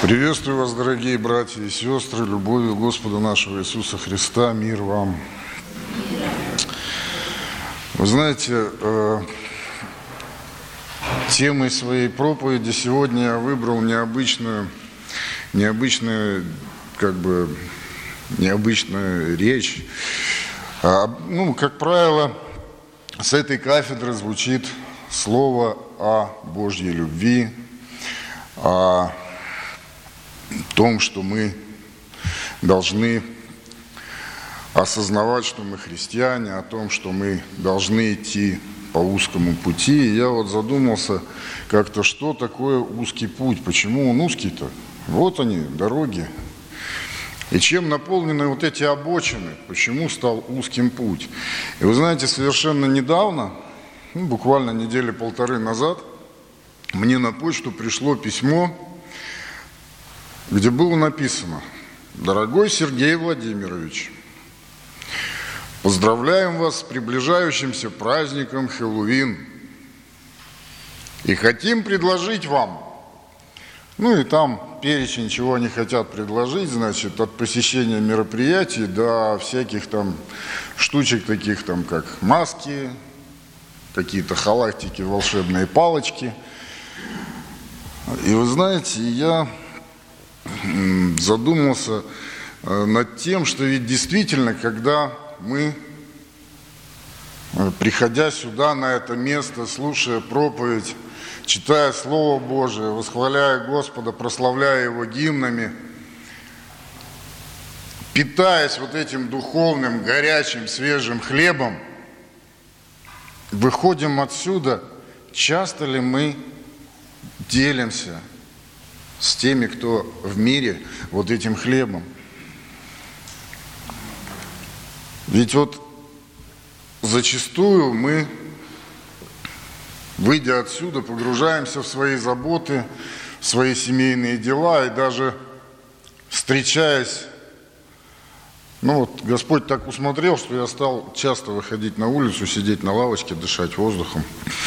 Приветствую вас, дорогие братья и сестры, любовью Господа нашего Иисуса Христа, мир вам. Вы знаете, темой своей проповеди сегодня я выбрал необычную речь. Как правило, с этой кафедры звучит слово о Божьей любви, о том, что мы должны осознавать, что мы христиане, о том, что мы должны идти по узкому пути. И я вот задумался как-то, что такое узкий путь, почему он узкий-то? Вот они, дороги. И чем наполнены вот эти обочины, почему стал узким путь? И вы знаете, совершенно недавно, буквально недели полторы назад, мне на почту пришло письмо, где было написано: «Дорогой Сергей Владимирович, поздравляем вас с приближающимся праздником Хэллоуин и хотим предложить вам». И там перечень, чего они хотят предложить, значит, от посещения мероприятий до всяких там штучек таких там, как маски, какие-то халатики, волшебные палочки. И вы знаете, я задумался над тем, что ведь действительно, когда мы, приходя сюда, на это место, слушая проповедь, читая Слово Божие, восхваляя Господа, прославляя Его гимнами, питаясь вот этим духовным, горячим, свежим хлебом, выходим отсюда, часто ли мы делимся с теми, кто в мире, вот этим хлебом? Ведь вот зачастую мы, выйдя отсюда, погружаемся в свои заботы, в свои семейные дела, и даже встречаясь, Господь так усмотрел, что я стал часто выходить на улицу, сидеть на лавочке, дышать воздухом,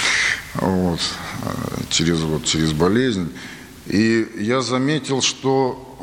через болезнь. И я заметил, что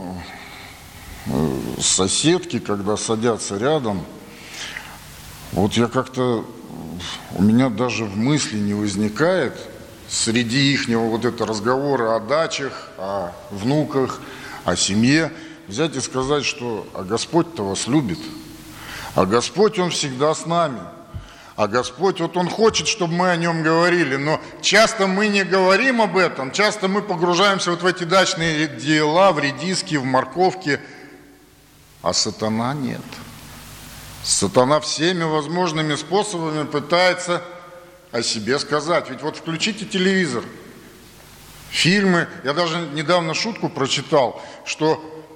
соседки, когда садятся рядом, у меня даже в мысли не возникает среди ихнего вот этого разговора о дачах, о внуках, о семье, взять и сказать, что «а Господь-то вас любит, а Господь, Он всегда с нами». А Господь, Он хочет, чтобы мы о Нем говорили, но часто мы не говорим об этом, часто мы погружаемся в эти дачные дела, в редиски, в морковки, а сатана нет. Сатана всеми возможными способами пытается о себе сказать. Ведь включите телевизор, фильмы, я даже недавно шутку прочитал, что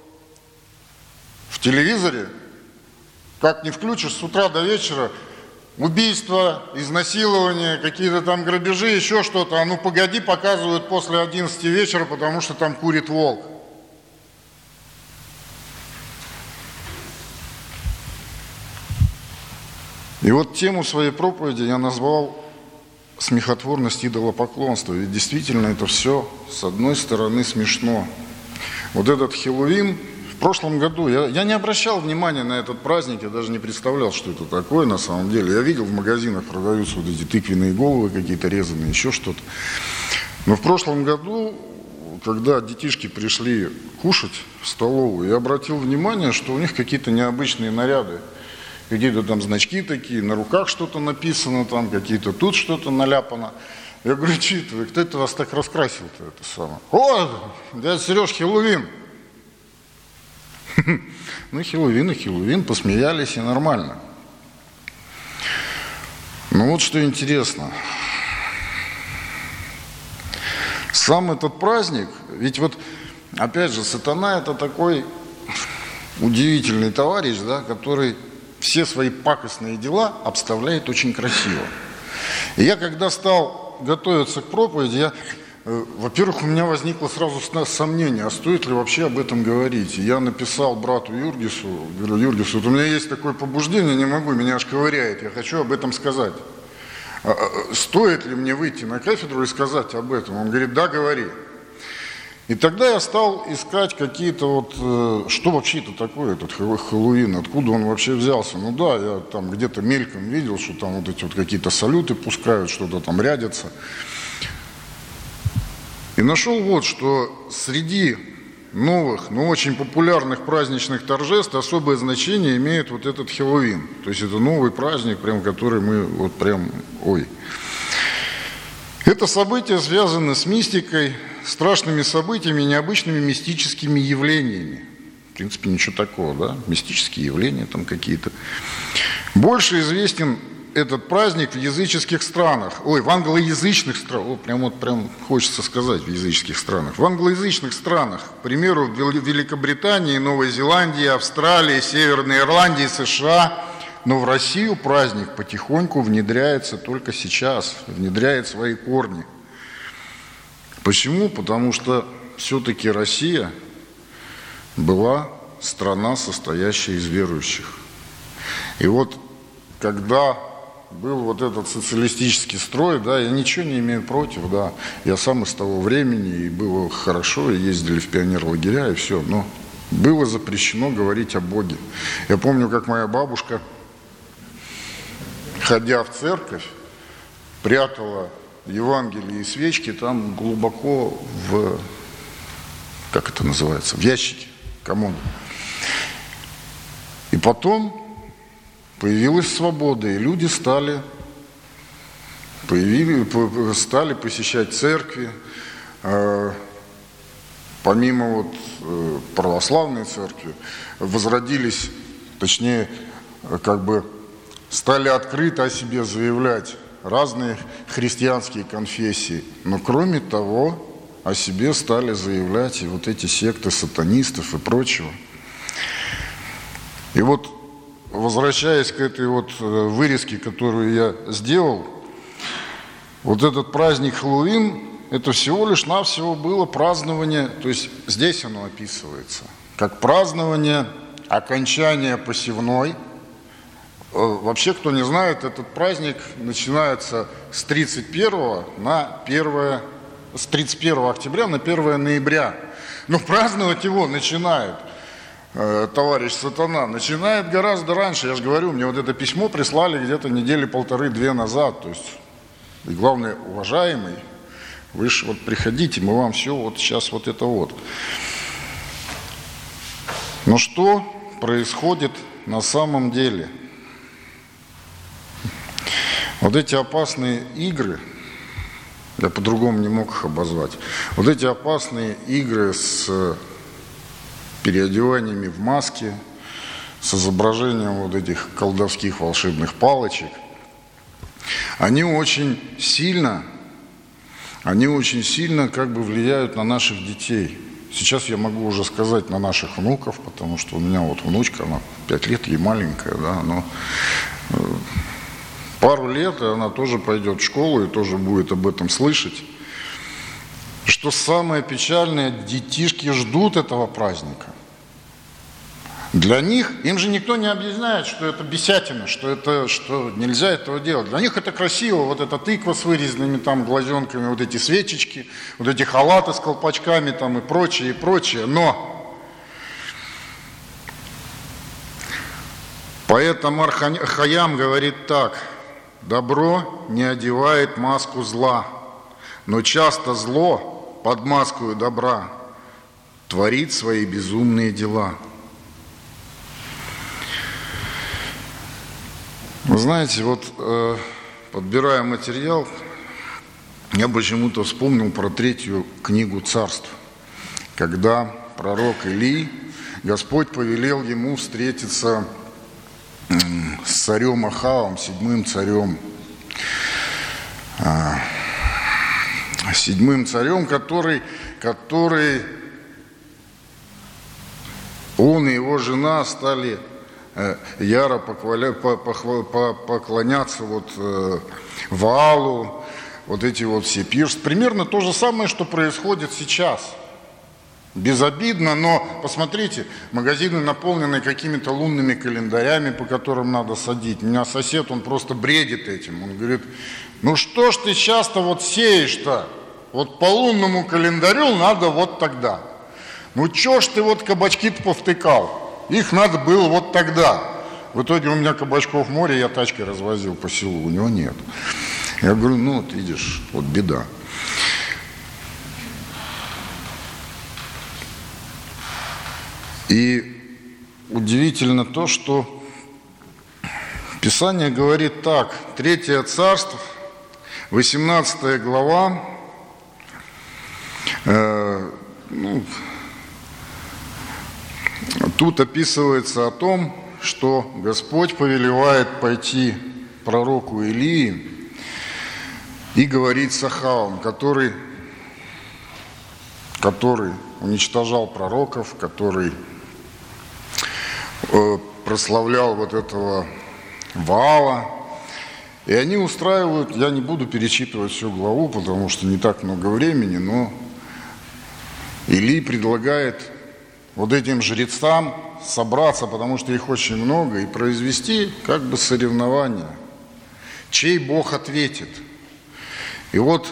в телевизоре, как ни включишь, с утра до вечера, убийства, изнасилования, какие-то там грабежи, еще что-то. Погоди, показывают после 11 вечера, потому что там курит волк. И тему своей проповеди я назвал «Смехотворность идолопоклонства». Ведь действительно это все, с одной стороны, смешно. Этот Хэллоуин, в прошлом году я не обращал внимания на этот праздник, я даже не представлял, что это такое на самом деле. Я видел, в магазинах продаются эти тыквенные головы какие-то резаные, еще что-то. Но в прошлом году, когда детишки пришли кушать в столовую, я обратил внимание, что у них какие-то необычные наряды. Какие-то там значки такие, на руках что-то написано, там какие-то тут что-то наляпано. Я говорю, кто это вас так раскрасил-то, это самое? О, дядя Сереж, Хэллоуин. Хэллоуин и Хэллоуин, посмеялись, и нормально. Что интересно. Сам этот праздник, ведь опять же, сатана это такой удивительный товарищ, который все свои пакостные дела обставляет очень красиво. И я, когда стал готовиться к проповеди, во-первых, у меня возникло сразу сомнение, а стоит ли вообще об этом говорить. И я написал брату Юргису, говорю: Юргис, у меня есть такое побуждение, не могу, меня аж ковыряет, я хочу об этом сказать. Стоит ли мне выйти на кафедру и сказать об этом? Он говорит: да, говори. И тогда я стал искать какие-то вот, что вообще это такое, этот Хэллоуин, откуда он вообще взялся. Ну да, я там где-то мельком видел, что там вот эти вот какие-то салюты пускают, что-то там рядятся. И нашел вот, что среди новых, но очень популярных праздничных торжеств особое значение имеет вот этот Хэллоуин. То есть это новый праздник, прям, который мы вот прям, ой. Это события связаны с мистикой, страшными событиями, необычными мистическими явлениями. В принципе, ничего такого, да? Мистические явления там какие-то. Больше известен этот праздник в языческих странах. Ой, в англоязычных странах. Прям хочется сказать, в языческих странах. В англоязычных странах, к примеру, в Великобритании, Новой Зеландии, Австралии, Северной Ирландии, США. Но в Россию праздник потихоньку внедряется только сейчас, внедряет свои корни. Почему? Потому что все-таки Россия была страна, состоящая из верующих. И вот когда был вот этот социалистический строй, да, я ничего не имею против, да, я сам из того времени, и было хорошо, и ездили в пионерлагеря, и все, но было запрещено говорить о Боге. Я помню, как моя бабушка, ходя в церковь, прятала Евангелие и свечки там глубоко в, как это называется, в ящике комода. И потом появилась свобода, и люди стали посещать церкви. Помимо вот православной церкви, возродились, точнее, как бы стали открыто о себе заявлять разные христианские конфессии. Но кроме того, о себе стали заявлять и вот эти секты сатанистов и прочего. И вот, возвращаясь к этой вот вырезке, которую я сделал, вот этот праздник Хэллоуин, это всего лишь навсего было празднование, то есть здесь оно описывается, как празднование окончания посевной. Вообще, кто не знает, этот праздник начинается с 31 октября на 1 ноября. Но праздновать его начинает товарищ Сатана, начинает гораздо раньше. Я же говорю, мне вот это письмо прислали где-то недели полторы-две назад. То есть, и главное, уважаемый, вы же вот приходите, мы вам все вот сейчас вот это вот. Но что происходит на самом деле? Вот эти опасные игры, я по-другому не мог их обозвать, вот эти опасные игры с переодеваниями в маски, с изображением вот этих колдовских волшебных палочек, они очень сильно как бы влияют на наших детей. Сейчас я могу уже сказать на наших внуков, потому что у меня вот внучка, она 5 лет, ей маленькая, да, но пару лет, и она тоже пойдет в школу и тоже будет об этом слышать. Что самое печальное, детишки ждут этого праздника. Для них, им же никто не объясняет, что это бесятина, что нельзя этого делать. Для них это красиво, вот эта тыква с вырезанными там глазенками, вот эти свечечки, вот эти халаты с колпачками там и прочее, и прочее. Но поэт Омар Хайям говорит так: «Добро не одевает маску зла, но часто зло под маскою добра творит свои безумные дела». Вы знаете, вот подбирая материал, я почему-то вспомнил про 3 книгу Царств, когда пророк Илий, Господь повелел ему встретиться с царем Ахавом, 7-м царем, который он и его жена стали яро поклоняться вот Ваалу, вот эти вот все пиршества. Примерно то же самое, что происходит сейчас. Безобидно, но посмотрите, магазины наполнены какими-то лунными календарями, по которым надо садить. У меня сосед, он просто бредит этим. Он говорит: ну что ж ты часто вот сеешь-то? Вот по лунному календарю надо вот тогда. Ну чё ж ты вот кабачки-то повтыкал? Их надо было вот тогда. В итоге у меня кабачков море, я тачкой развозил по селу, у него нет. Я говорю, ну вот видишь, вот беда. И удивительно то, что Писание говорит так, 3 Царств, 18 глава, тут описывается о том, что Господь повелевает пойти пророку Илии и говорить с Ахавом, который уничтожал пророков, который прославлял вот этого Ваала. И они устраивают, я не буду перечитывать всю главу, потому что не так много времени, но Илий предлагает вот этим жрецам собраться, потому что их очень много, и произвести как бы соревнование, чей Бог ответит. И вот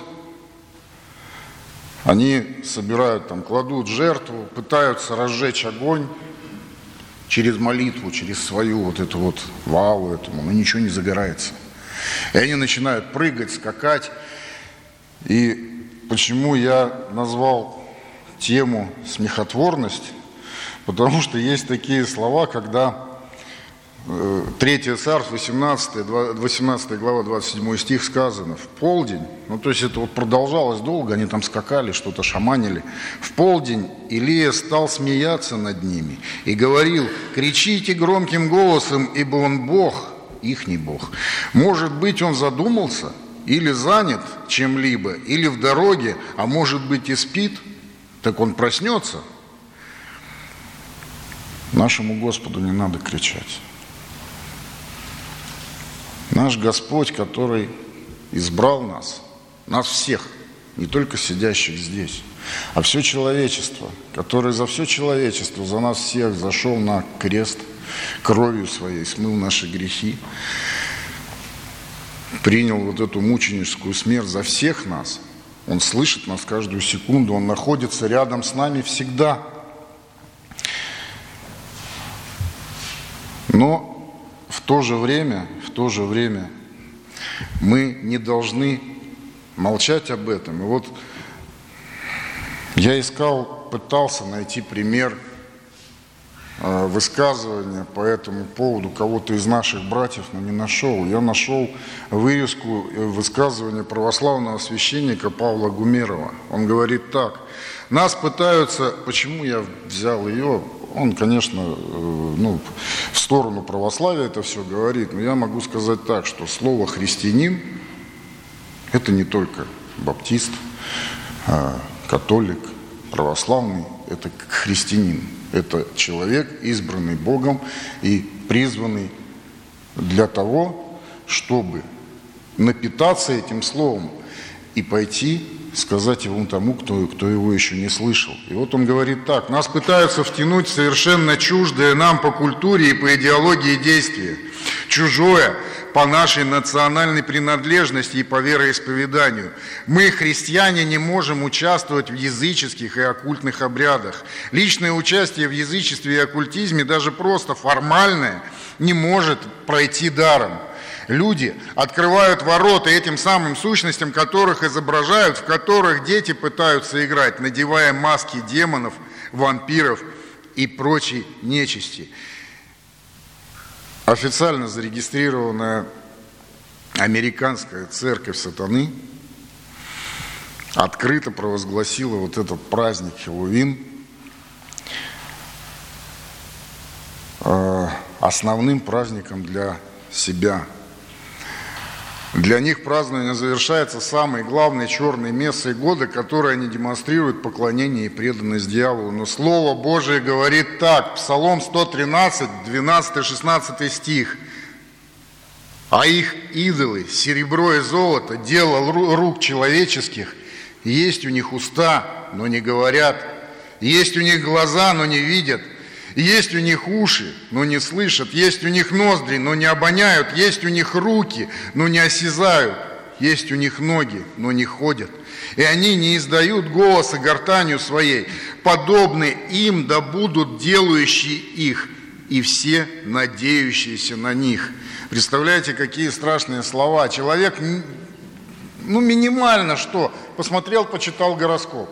они собирают, там, кладут жертву, пытаются разжечь огонь через молитву, через свою вот эту вот Ваалу этому, но ничего не загорается. И они начинают прыгать, скакать. И почему я назвал тему «смехотворность»? Потому что есть такие слова, когда 3 Царств, 18 глава, 27 стих сказано, в полдень, ну то есть это вот продолжалось долго, они там скакали, что-то шаманили. В полдень Илия стал смеяться над ними и говорил, кричите громким голосом, ибо он Бог, ихний Бог. Может быть, он задумался или занят чем-либо, или в дороге, а может быть и спит, так он проснется. Нашему Господу не надо кричать. Наш Господь, который избрал нас всех, не только сидящих здесь, а все человечество, который за все человечество, за нас всех зашел на крест, кровью своей смыл наши грехи, принял вот эту мученическую смерть за всех нас. Он слышит нас каждую секунду, Он находится рядом с нами всегда. Но в то же время мы не должны молчать об этом. И вот я пытался найти пример высказывания по этому поводу кого-то из наших братьев, но не нашел. Я нашел вырезку высказывания православного священника Павла Гумерова. Он говорит так. Нас пытаются, почему я взял ее, он, конечно, в сторону православия это все говорит, но я могу сказать так, что слово «христианин» – это не только баптист, католик, православный, это христианин. Это человек, избранный Богом и призванный для того, чтобы напитаться этим словом и пойти сказать его тому, кто его еще не слышал. И вот он говорит так. Нас пытаются втянуть в совершенно чуждое нам по культуре и по идеологии действия. Чужое по нашей национальной принадлежности и по вероисповеданию. Мы, христиане, не можем участвовать в языческих и оккультных обрядах. Личное участие в язычестве и оккультизме, даже просто формальное, не может пройти даром. Люди открывают ворота этим самым сущностям, которых изображают, в которых дети пытаются играть, надевая маски демонов, вампиров и прочей нечисти. Официально зарегистрированная американская церковь сатаны открыто провозгласила вот этот праздник Хэллоуин основным праздником для себя. Для них празднование завершается самой главной черной мессой года, которой они демонстрируют поклонение и преданность дьяволу. Но Слово Божие говорит так, Псалом 113, 12-16 стих. А их идолы, серебро и золото, дело рук человеческих, есть у них уста, но не говорят, есть у них глаза, но не видят, есть у них уши, но не слышат, есть у них ноздри, но не обоняют, есть у них руки, но не осязают, есть у них ноги, но не ходят. И они не издают голоса гортанью своей. Подобны им да будут делающие их, и все надеющиеся на них». Представляете, какие страшные слова. Человек, минимально что? Посмотрел, почитал гороскоп.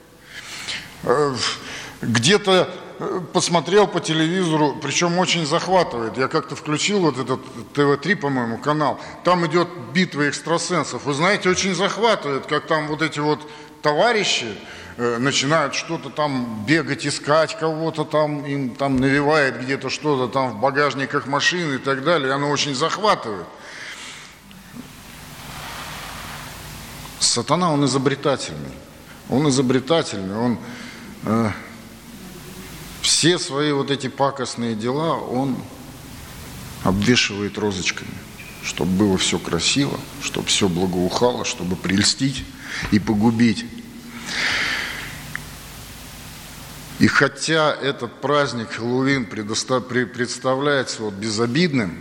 Где-то посмотрел по телевизору, причем очень захватывает. Я как-то включил вот этот ТВ-3, по-моему, канал. Там идет битва экстрасенсов. Вы знаете, очень захватывает, как там вот эти вот товарищи начинают что-то там бегать, искать кого-то там, им там навевает где-то что-то там в багажниках машин и так далее. И оно очень захватывает. Сатана, он изобретательный. Он изобретательный, он все свои вот эти пакостные дела он обвешивает розочками, чтобы было все красиво, чтобы все благоухало, чтобы прельстить и погубить. И хотя этот праздник Хэллоуин представляется вот безобидным,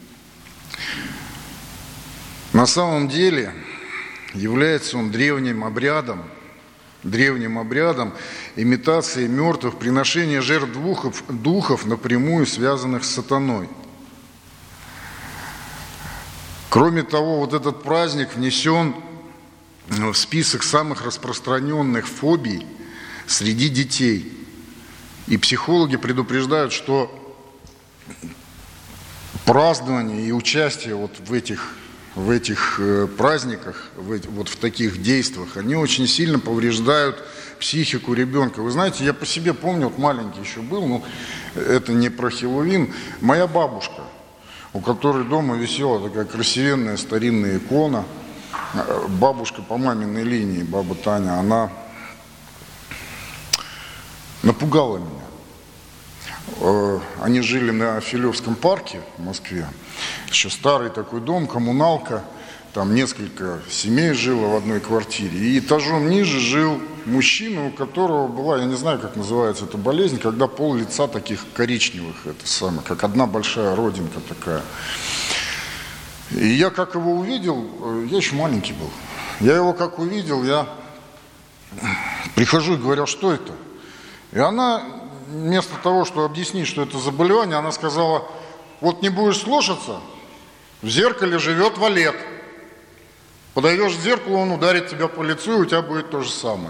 на самом деле является он древним обрядом имитации мертвых, приношения жертв духов, напрямую связанных с сатаной. Кроме того, вот этот праздник внесен в список самых распространенных фобий среди детей. И психологи предупреждают, что празднование и участие вот в этих праздниках, вот в таких действиях, они очень сильно повреждают психику ребенка. Вы знаете, я по себе помню, вот маленький еще был, но это не про Хэллоуин. Моя бабушка, у которой дома висела такая красивенная старинная икона, бабушка по маминой линии, баба Таня, она напугала меня. Они жили на Филевском парке в Москве. Еще старый такой дом, коммуналка. Там несколько семей жило в одной квартире. И этажом ниже жил мужчина, у которого была, я не знаю, как называется эта болезнь, когда пол лица таких коричневых, это самое, как одна большая родинка такая. И я как его увидел, я еще маленький был. Я его как увидел, я прихожу и говорю: а что это? И она, вместо того, чтобы объяснить, что это заболевание, она сказала: вот не будешь слушаться, в зеркале живет валет. Подойдешь к зеркалу, он ударит тебя по лицу, и у тебя будет то же самое.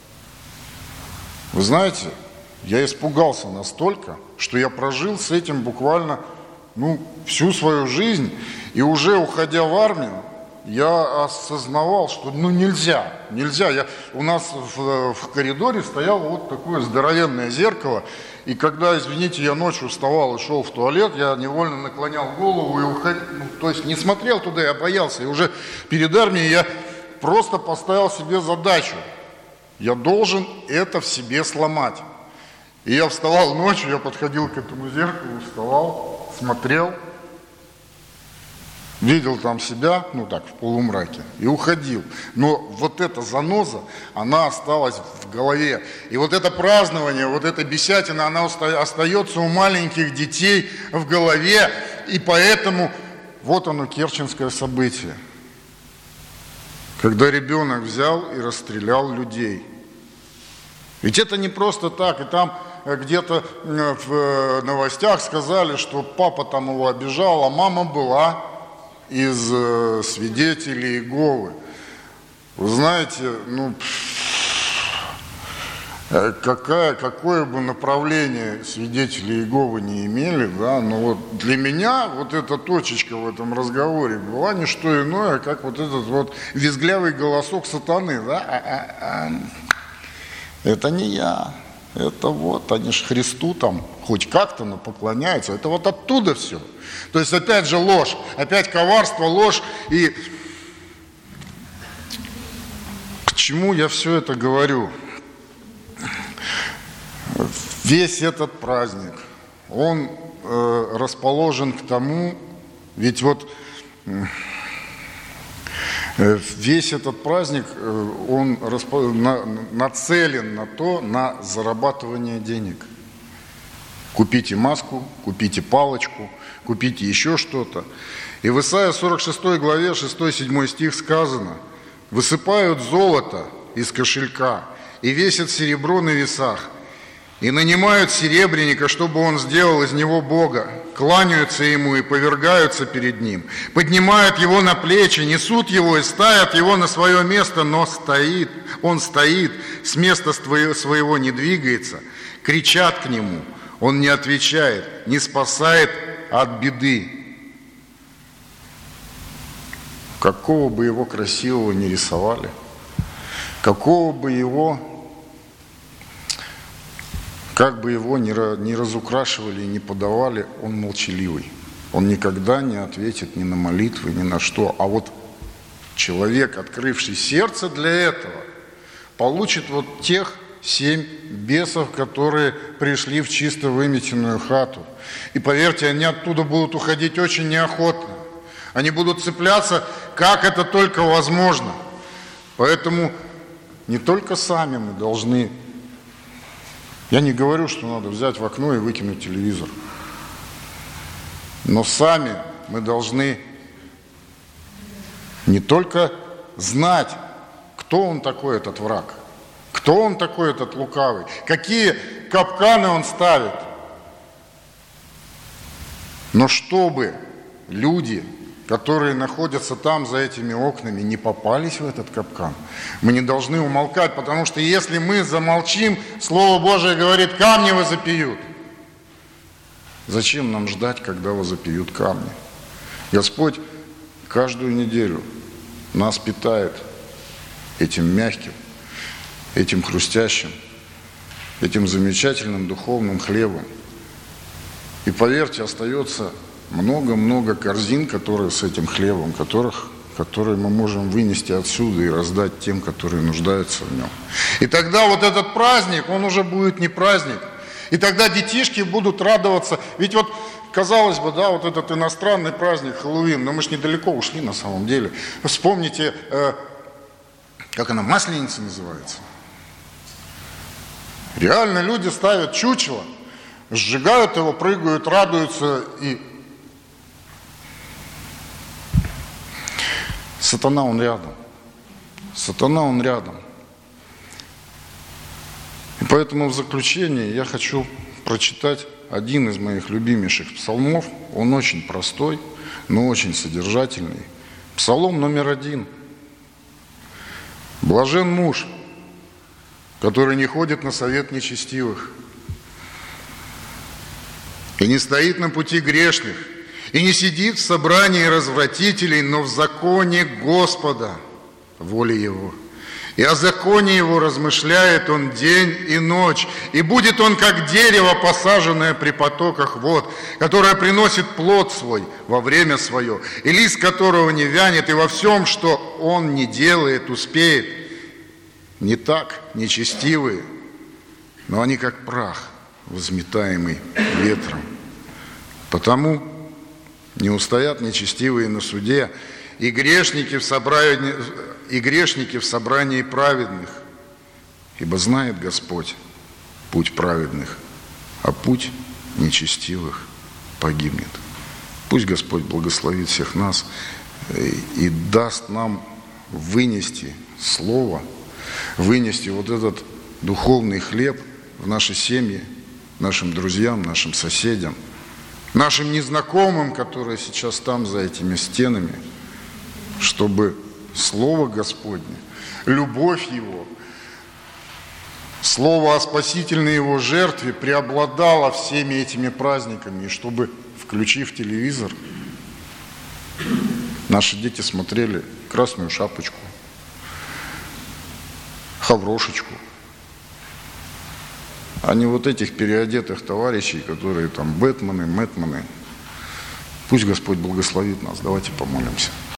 Вы знаете, я испугался настолько, что я прожил с этим буквально всю свою жизнь. И уже уходя в армию, я осознавал, что нельзя. У нас в коридоре стояло вот такое здоровенное зеркало. И когда, извините, я ночью вставал и шел в туалет, я невольно наклонял голову и уходил. То есть не смотрел туда, я боялся. И уже перед армией я просто поставил себе задачу. Я должен это в себе сломать. И я вставал ночью, я подходил к этому зеркалу, вставал, смотрел. Видел там себя, в полумраке, и уходил. Но вот эта заноза, она осталась в голове. И вот это празднование, вот эта бесятина, она остается у маленьких детей в голове. И поэтому вот оно, керченское событие. Когда ребенок взял и расстрелял людей. Ведь это не просто так. И там где-то в новостях сказали, что папа там его обижал, а мама была из свидетелей Иеговы. Вы знаете, какое бы направление свидетели Иеговы не имели, но вот для меня вот эта точечка в этом разговоре была не что иное, как вот этот вот визглявый голосок сатаны, это не я. Это вот, они же Христу там хоть как-то, но поклоняются. Это вот оттуда все. То есть опять же ложь, опять коварство, ложь. И к чему я все это говорю? Весь этот праздник, он расположен к тому, ведь вот весь этот праздник, он нацелен на зарабатывание денег. Купите маску, купите палочку, купите еще что-то. И в Исайя 46 главе 6-7 стих сказано: «Высыпают золото из кошелька и весят серебро на весах, и нанимают серебряника, чтобы он сделал из него Бога, кланяются ему и повергаются перед ним, поднимают его на плечи, несут его и ставят его на свое место, но он стоит, с места своего не двигается, кричат к нему, он не отвечает, не спасает от беды». Какого бы его красивого ни рисовали, какого бы его, как бы его ни разукрашивали и не подавали, он молчаливый. Он никогда не ответит ни на молитвы, ни на что. А вот человек, открывший сердце для этого, получит вот тех 7 бесов, которые пришли в чисто выметенную хату. И поверьте, они оттуда будут уходить очень неохотно. Они будут цепляться, как это только возможно. Поэтому не только сами мы должны... Я не говорю, что надо взять в окно и выкинуть телевизор. Но сами мы должны не только знать, кто он такой, этот враг, кто он такой, этот лукавый, какие капканы он ставит, но чтобы люди, которые находятся там, за этими окнами, не попались в этот капкан. Мы не должны умолкать, потому что если мы замолчим, Слово Божие говорит, камни возопьют. Зачем нам ждать, когда возопьют камни? Господь каждую неделю нас питает этим мягким, этим хрустящим, этим замечательным духовным хлебом. И поверьте, остается много-много корзин, которые с этим хлебом, которые мы можем вынести отсюда и раздать тем, которые нуждаются в нем. И тогда вот этот праздник, он уже будет не праздник. И тогда детишки будут радоваться. Ведь вот, казалось бы, да, вот этот иностранный праздник Хэллоуин, но мы ж недалеко ушли на самом деле. Вспомните, как она, Масленица называется. Реально люди ставят чучело, сжигают его, прыгают, радуются и... Сатана, он рядом. Сатана, он рядом. И поэтому в заключение я хочу прочитать один из моих любимейших псалмов. Он очень простой, но очень содержательный. Псалом номер 1. «Блажен муж, который не ходит на совет нечестивых, и не стоит на пути грешных, и не сидит в собрании развратителей, но в законе Господа, воля Его. И о законе Его размышляет он день и ночь, и будет он, как дерево, посаженное при потоках вод, которое приносит плод свой во время свое, и лист которого не вянет, и во всем, что он не делает, успеет. Не так нечестивые, но они как прах, возметаемый ветром. Потому не устоят нечестивые на суде, и грешники в собрании праведных. Ибо знает Господь путь праведных, а путь нечестивых погибнет». Пусть Господь благословит всех нас и даст нам вынести Слово, вынести вот этот духовный хлеб в наши семьи, нашим друзьям, нашим соседям, нашим незнакомым, которые сейчас там за этими стенами, чтобы Слово Господне, любовь Его, Слово о спасительной Его жертве преобладало всеми этими праздниками, и чтобы, включив телевизор, наши дети смотрели «Красную шапочку», «Хаврошечку», а не вот этих переодетых товарищей, которые там Бэтмены, Мэтмены. Пусть Господь благословит нас. Давайте помолимся.